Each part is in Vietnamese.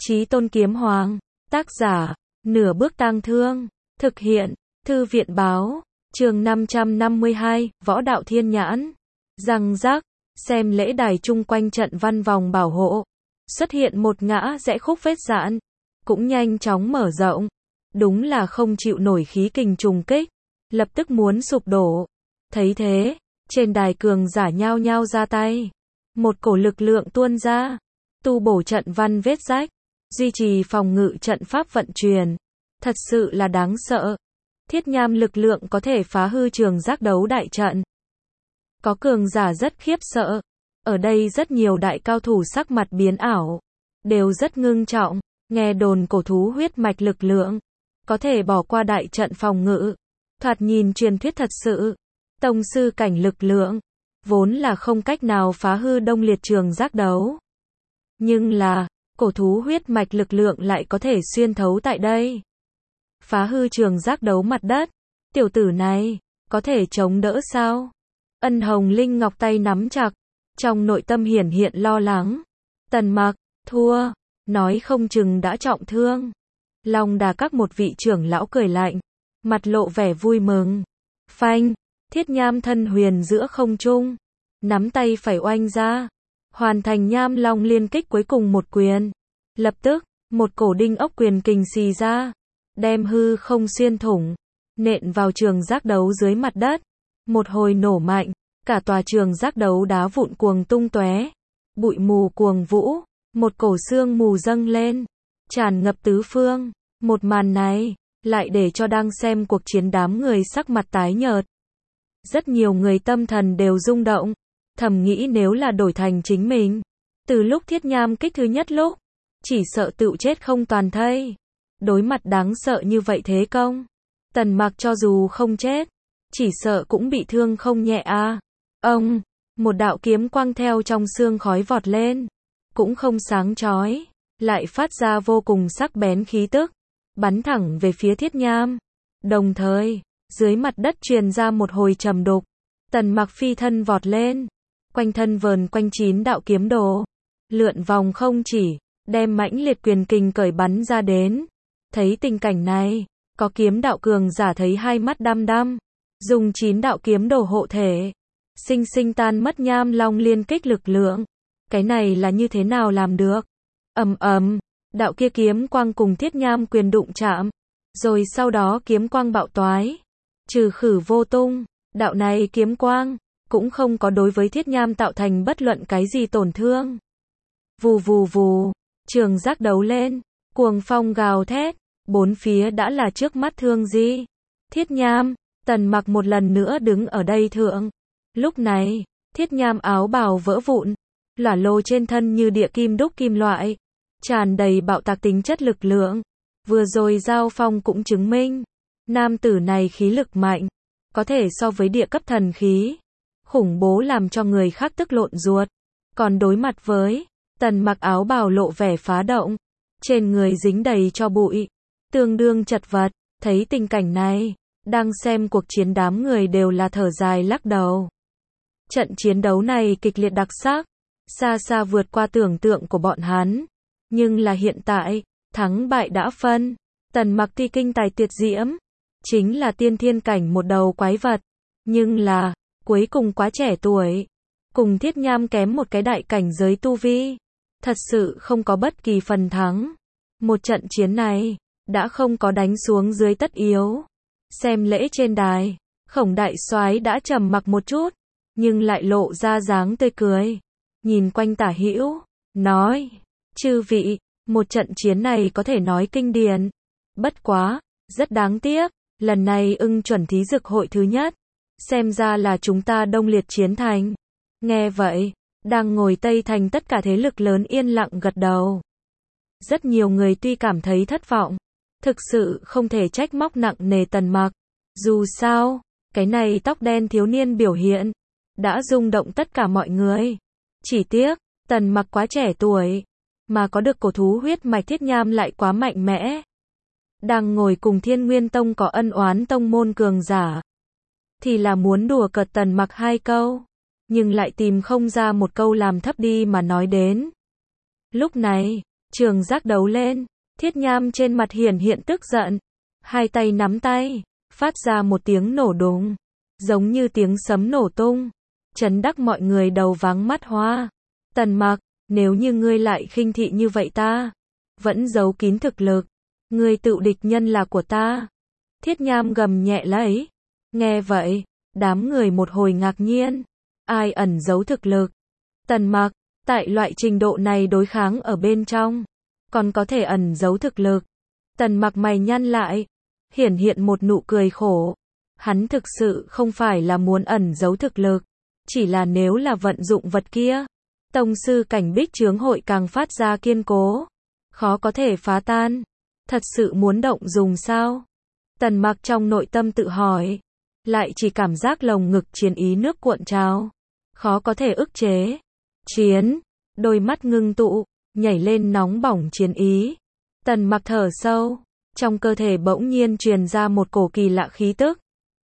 Chí Tôn Kiếm Hoàng, tác giả, Nửa Bước Tang Thương, thực hiện, Thư viện Báo, chương 552, Võ Đạo Thiên Nhãn, răng rác, xem lễ đài chung quanh trận văn vòng bảo hộ, xuất hiện một ngã rẽ khúc vết giãn, cũng nhanh chóng mở rộng, đúng là không chịu nổi khí kình trùng kích, lập tức muốn sụp đổ. Thấy thế, trên đài cường giả nhao nhao ra tay, một cổ lực lượng tuôn ra, tu bổ trận văn vết rách, duy trì phòng ngự trận pháp vận chuyển, thật sự là đáng sợ. Thiết nham lực lượng có thể phá hư trường giác đấu đại trận. Có cường giả rất khiếp sợ, ở đây rất nhiều đại cao thủ sắc mặt biến ảo, đều rất ngưng trọng, nghe đồn cổ thú huyết mạch lực lượng, có thể bỏ qua đại trận phòng ngự, thoạt nhìn truyền thuyết thật sự. Tông sư cảnh lực lượng, vốn là không cách nào phá hư đông liệt trường giác đấu. Nhưng là, cổ thú huyết mạch lực lượng lại có thể xuyên thấu tại đây. Phá hư trường giác đấu mặt đất, tiểu tử này, có thể chống đỡ sao? Ân Hồng Linh Ngọc tay nắm chặt, trong nội tâm hiển hiện lo lắng. Tần Mặc, thua, nói không chừng đã trọng thương. Long Đà Các một vị trưởng lão cười lạnh, mặt lộ vẻ vui mừng. Phanh, thiết nham thân huyền giữa không trung, nắm tay phải oanh ra, hoàn thành nham long liên kích cuối cùng một quyền. Lập tức, một cổ đinh ốc quyền kình xì ra, đem hư không xuyên thủng, nện vào trường giác đấu dưới mặt đất. Một hồi nổ mạnh, cả tòa trường giác đấu đá vụn cuồng tung tóe, bụi mù cuồng vũ, một cổ sương mù dâng lên, tràn ngập tứ phương. Một màn này, lại để cho đang xem cuộc chiến đám người sắc mặt tái nhợt. Rất nhiều người tâm thần đều rung động, thầm nghĩ nếu là đổi thành chính mình, từ lúc thiết nham kích thứ nhất lúc, chỉ sợ tựu chết không toàn thây. Đối mặt đáng sợ như vậy thế công, Tần Mặc cho dù không chết, chỉ sợ cũng bị thương không nhẹ a. Ông, một đạo kiếm quang theo trong sương khói vọt lên, cũng không sáng chói, lại phát ra vô cùng sắc bén khí tức, bắn thẳng về phía thiết nham. Đồng thời, dưới mặt đất truyền ra một hồi trầm đục, Tần Mặc phi thân vọt lên, quanh thân vờn quanh 9 đạo kiếm đồ, lượn vòng không chỉ, đem mãnh liệt quyền kình cởi bắn ra đến. Thấy tình cảnh này, có kiếm đạo cường giả thấy hai mắt đăm đăm, dùng 9 đạo kiếm đồ hộ thể, sinh sinh tan mất nham long liên kích lực lượng. Cái này là như thế nào làm được? Ầm ầm, đạo kia kiếm quang cùng thiết nham quyền đụng chạm, rồi sau đó kiếm quang bạo toái, trừ khử vô tung. Đạo này kiếm quang cũng không có đối với thiết nham tạo thành bất luận cái gì tổn thương. Vù vù vù, trường giác đấu lên, cuồng phong gào thét, bốn phía đã là trước mắt thương di. Thiết nham, Tần Mặc một lần nữa đứng ở đây thượng. Lúc này, thiết nham áo bào vỡ vụn, lỏa lồ trên thân như địa kim đúc kim loại, tràn đầy bạo tạc tính chất lực lượng. Vừa rồi giao phong cũng chứng minh, nam tử này khí lực mạnh, có thể so với địa cấp thần khí, khủng bố làm cho người khác tức lộn ruột. Còn đối mặt với Tần Mặc áo bào lộ vẻ phá động, trên người dính đầy cho bụi, tương đương chật vật. Thấy tình cảnh này, đang xem cuộc chiến đám người đều là thở dài lắc đầu. Trận chiến đấu này kịch liệt đặc sắc, xa xa vượt qua tưởng tượng của bọn hắn. Nhưng là hiện tại, thắng bại đã phân. Tần Mặc tuy kinh tài tuyệt diễm, chính là tiên thiên cảnh một đầu quái vật, nhưng là, cuối cùng quá trẻ tuổi, cùng thiết nham kém một cái đại cảnh giới tu vi, thật sự không có bất kỳ phần thắng. Một trận chiến này, đã không có đánh xuống dưới tất yếu. Xem lễ trên đài, Khổng đại soái đã trầm mặc một chút, nhưng lại lộ ra dáng tươi cười, nhìn quanh tả hữu, nói, chư vị, một trận chiến này có thể nói kinh điển. Bất quá, rất đáng tiếc, lần này ưng chuẩn thí dực hội thứ nhất, xem ra là chúng ta đông liệt chiến thành. Nghe vậy, đang ngồi Tây Thành tất cả thế lực lớn yên lặng gật đầu. Rất nhiều người tuy cảm thấy thất vọng, thực sự không thể trách móc nặng nề Tần Mặc. Dù sao, cái này tóc đen thiếu niên biểu hiện, đã rung động tất cả mọi người. Chỉ tiếc, Tần Mặc quá trẻ tuổi, mà có được cổ thú huyết mạch thiết nham lại quá mạnh mẽ. Đang ngồi cùng Thiên Nguyên Tông có ân oán tông môn cường giả, thì là muốn đùa cợt Tần Mặc hai câu, nhưng lại tìm không ra một câu làm thấp đi mà nói đến. Lúc này, Trường Giác đấu lên, Thiết Nham trên mặt hiển hiện tức giận, hai tay nắm tay, phát ra một tiếng nổ đùng, giống như tiếng sấm nổ tung, chấn đắc mọi người đầu váng mắt hoa. Tần Mặc, nếu như ngươi lại khinh thị như vậy ta, vẫn giấu kín thực lực, ngươi tự địch nhân là của ta. Thiết Nham gầm nhẹ lấy. Nghe vậy, đám người một hồi ngạc nhiên, ai ẩn giấu thực lực? Tần Mặc, tại loại trình độ này đối kháng ở bên trong, còn có thể ẩn giấu thực lực. Tần Mặc mày nhăn lại, hiển hiện một nụ cười khổ. Hắn thực sự không phải là muốn ẩn giấu thực lực, chỉ là nếu là vận dụng vật kia, tông sư cảnh bích chướng hội càng phát ra kiên cố, khó có thể phá tan. Thật sự muốn động dùng sao? Tần Mặc trong nội tâm tự hỏi, lại chỉ cảm giác lồng ngực chiến ý nước cuộn trào, khó có thể ức chế. Chiến, đôi mắt ngưng tụ, nhảy lên nóng bỏng chiến ý. Tần Mặc thở sâu, trong cơ thể bỗng nhiên truyền ra một cổ kỳ lạ khí tức.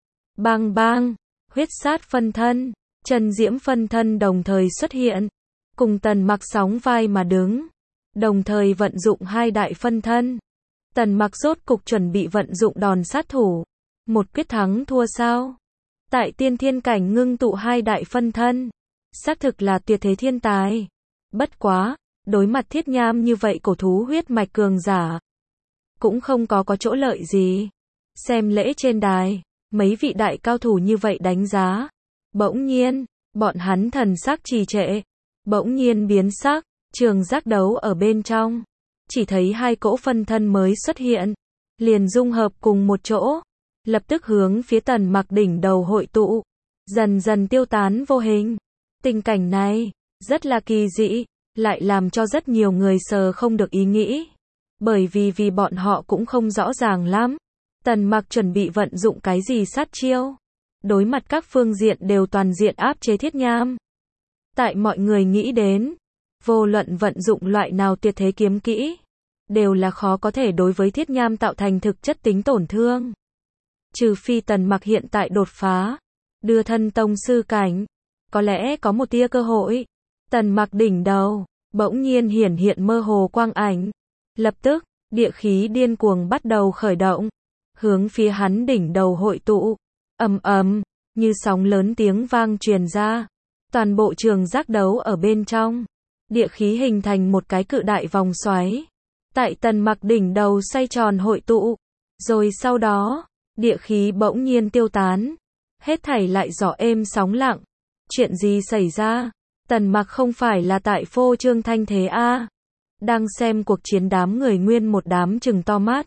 Bang bang, huyết sát phân thân, chân diễm phân thân đồng thời xuất hiện, cùng Tần Mặc sóng vai mà đứng, đồng thời vận dụng hai đại phân thân. Tần Mặc rốt cục chuẩn bị vận dụng đòn sát thủ, một quyết thắng thua sao? Tại tiên thiên cảnh ngưng tụ hai đại phân thân, xác thực là tuyệt thế thiên tài. Bất quá, đối mặt Thiết Nham như vậy cổ thú huyết mạch cường giả, cũng không có chỗ lợi gì. Xem lễ trên đài, mấy vị đại cao thủ như vậy đánh giá. Bỗng nhiên, bọn hắn thần sắc trì trệ, bỗng nhiên biến sắc, Trường Giác đấu ở bên trong, chỉ thấy hai cỗ phân thân mới xuất hiện, liền dung hợp cùng một chỗ, lập tức hướng phía Tần Mặc đỉnh đầu hội tụ, dần dần tiêu tán vô hình. Tình cảnh này, rất là kỳ dị, lại làm cho rất nhiều người sờ không được ý nghĩ, bởi vì bọn họ cũng không rõ ràng lắm, Tần Mặc chuẩn bị vận dụng cái gì sát chiêu, đối mặt các phương diện đều toàn diện áp chế Thiết Nham. Tại mọi người nghĩ đến, vô luận vận dụng loại nào tuyệt thế kiếm kỹ, đều là khó có thể đối với Thiết Nham tạo thành thực chất tính tổn thương. Trừ phi Tần Mặc hiện tại đột phá, đưa thân tông sư cảnh, có lẽ có một tia cơ hội. Tần Mặc đỉnh đầu, bỗng nhiên hiển hiện mơ hồ quang ảnh. Lập tức, địa khí điên cuồng bắt đầu khởi động, hướng phía hắn đỉnh đầu hội tụ. Ầm ầm, như sóng lớn tiếng vang truyền ra. Toàn bộ Trường Giác đấu ở bên trong, địa khí hình thành một cái cự đại vòng xoáy. Tại Tần Mặc đỉnh đầu xoay tròn hội tụ, rồi sau đó, địa khí bỗng nhiên tiêu tán, hết thảy lại gió êm sóng lặng. Chuyện gì xảy ra? Tần Mặc không phải là tại phô trương thanh thế a? Đang xem cuộc chiến đám người nguyên một đám trừng to mắt.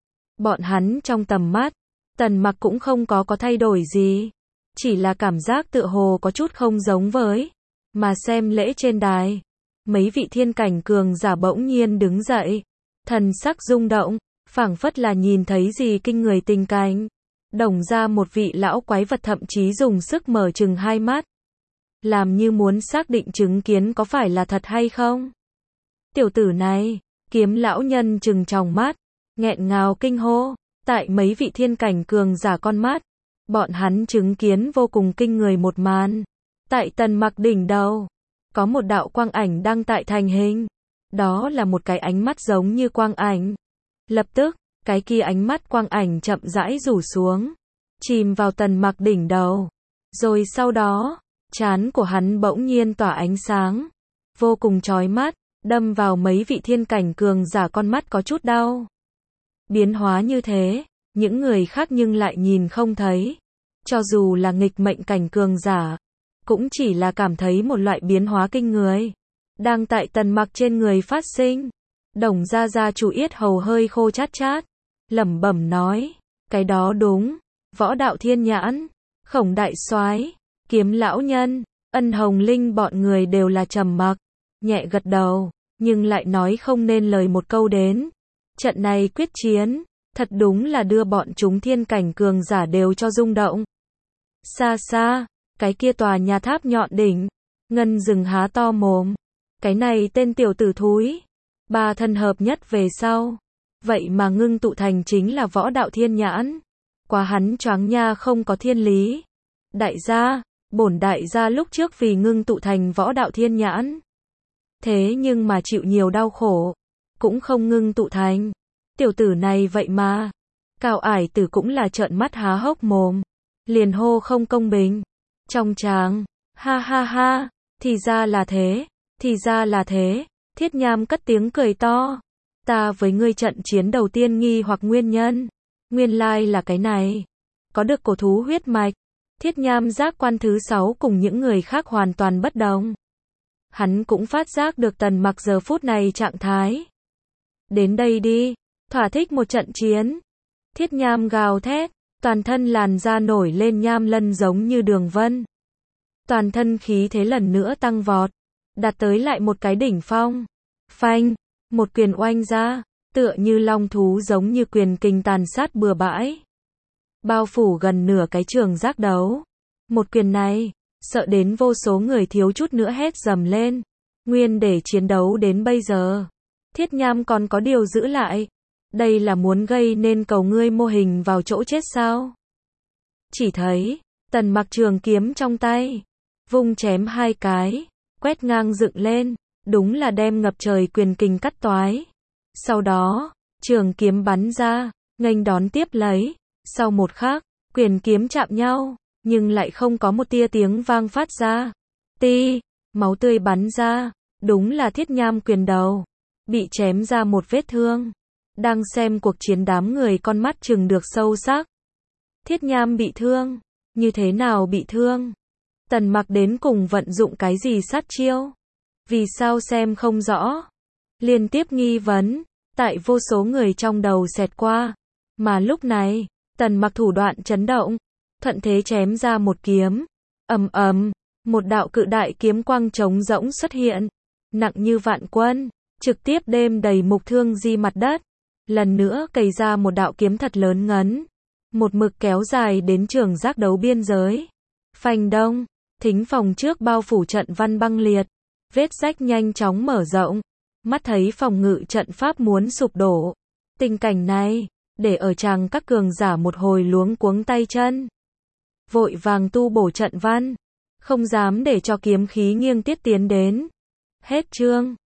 Bọn hắn trong tầm mắt, Tần Mặc cũng không có thay đổi gì, chỉ là cảm giác tựa hồ có chút không giống với mà xem lễ trên đài. Mấy vị thiên cảnh cường giả bỗng nhiên đứng dậy, thần sắc rung động, phảng phất là nhìn thấy gì kinh người tình cảnh. Đồng ra một vị lão quái vật thậm chí dùng sức mở trừng hai mắt, làm như muốn xác định chứng kiến có phải là thật hay không. Tiểu tử này, Kiếm lão nhân trừng tròng mắt, nghẹn ngào kinh hô. Tại mấy vị thiên cảnh cường giả con mắt, bọn hắn chứng kiến vô cùng kinh người một màn. Tại Tần Mặc đỉnh đầu, có một đạo quang ảnh đang tại thành hình. Đó là một cái ánh mắt giống như quang ảnh. Lập tức, cái kia ánh mắt quang ảnh chậm rãi rủ xuống, chìm vào Tần Mặc đỉnh đầu. Rồi sau đó, trán của hắn bỗng nhiên tỏa ánh sáng, vô cùng chói mắt, đâm vào mấy vị thiên cảnh cường giả con mắt có chút đau. Biến hóa như thế, những người khác nhưng lại nhìn không thấy. Cho dù là nghịch mệnh cảnh cường giả, cũng chỉ là cảm thấy một loại biến hóa kinh người đang tại Tần Mặc trên người phát sinh. Đồng gia gia chủ yết hầu hơi khô chát chát, lẩm bẩm nói, cái đó đúng, Võ Đạo Thiên Nhãn, Khổng đại soái, Kiếm lão nhân, Ân Hồng Linh bọn người đều là trầm mặc, nhẹ gật đầu, nhưng lại nói không nên lời một câu đến. Trận này quyết chiến, thật đúng là đưa bọn chúng thiên cảnh cường giả đều cho rung động. Xa xa, cái kia tòa nhà tháp nhọn đỉnh, Ngân Dừng há to mồm, cái này tên tiểu tử thúi, ba thân hợp nhất về sau, vậy mà ngưng tụ thành chính là Võ Đạo Thiên Nhãn. Quá hắn choáng nha, không có thiên lý. Đại gia, bổn đại gia lúc trước vì ngưng tụ thành Võ Đạo Thiên Nhãn, thế nhưng mà chịu nhiều đau khổ, cũng không ngưng tụ thành. Tiểu tử này vậy mà. Cao Ải Tử cũng là trợn mắt há hốc mồm. Liền hô không công bình. Trong tràng, ha ha ha, thì ra là thế, thì ra là thế. Thiết Nham cất tiếng cười to. Ta với ngươi trận chiến đầu tiên nghi hoặc nguyên nhân. Nguyên lai là cái này. Có được cổ thú huyết mạch. Thiết Nham giác quan thứ 6 cùng những người khác hoàn toàn bất đồng. Hắn cũng phát giác được Tần Mặc giờ phút này trạng thái. Đến đây đi, thỏa thích một trận chiến. Thiết Nham gào thét, toàn thân làn da nổi lên nham lân giống như đường vân. Toàn thân khí thế lần nữa tăng vọt, đạt tới lại một cái đỉnh phong. Phanh, một quyền oanh ra, tựa như long thú giống như quyền kình tàn sát bừa bãi. Bao phủ gần nửa cái trường giác đấu. Một quyền này, sợ đến vô số người thiếu chút nữa hét dầm lên. Nguyên để chiến đấu đến bây giờ, Thiết Nham còn có điều giữ lại. Đây là muốn gây nên cầu ngươi mô hình vào chỗ chết sao? Chỉ thấy, Tần Mặc trường kiếm trong tay, vung chém hai cái, quét ngang dựng lên, đúng là đem ngập trời quyền kình cắt toái. Sau đó, trường kiếm bắn ra, nghênh đón tiếp lấy. Sau một khắc, quyền kiếm chạm nhau, nhưng lại không có một tia tiếng vang phát ra. Ti, máu tươi bắn ra, đúng là Thiết Nham quyền đầu, bị chém ra một vết thương. Đang xem cuộc chiến đám người con mắt trừng được sâu sắc. Thiết Nham bị thương, như thế nào bị thương? Tần Mặc đến cùng vận dụng cái gì sát chiêu? Vì sao xem không rõ? Liên tiếp nghi vấn, tại vô số người trong đầu xẹt qua. Mà lúc này, Tần Mặc thủ đoạn chấn động, thuận thế chém ra một kiếm. Ầm ầm, một đạo cự đại kiếm quang trống rỗng xuất hiện, nặng như vạn quân, trực tiếp đêm đầy mục thương di mặt đất. Lần nữa cày ra một đạo kiếm thật lớn ngấn, một mực kéo dài đến trường giác đấu biên giới. Phanh đông, thính phòng trước bao phủ trận văn băng liệt, vết rách nhanh chóng mở rộng, mắt thấy phòng ngự trận pháp muốn sụp đổ. Tình cảnh này, để ở tràng các cường giả một hồi luống cuống tay chân. Vội vàng tu bổ trận văn, không dám để cho kiếm khí nghiêng tiết tiến đến. Hết chương.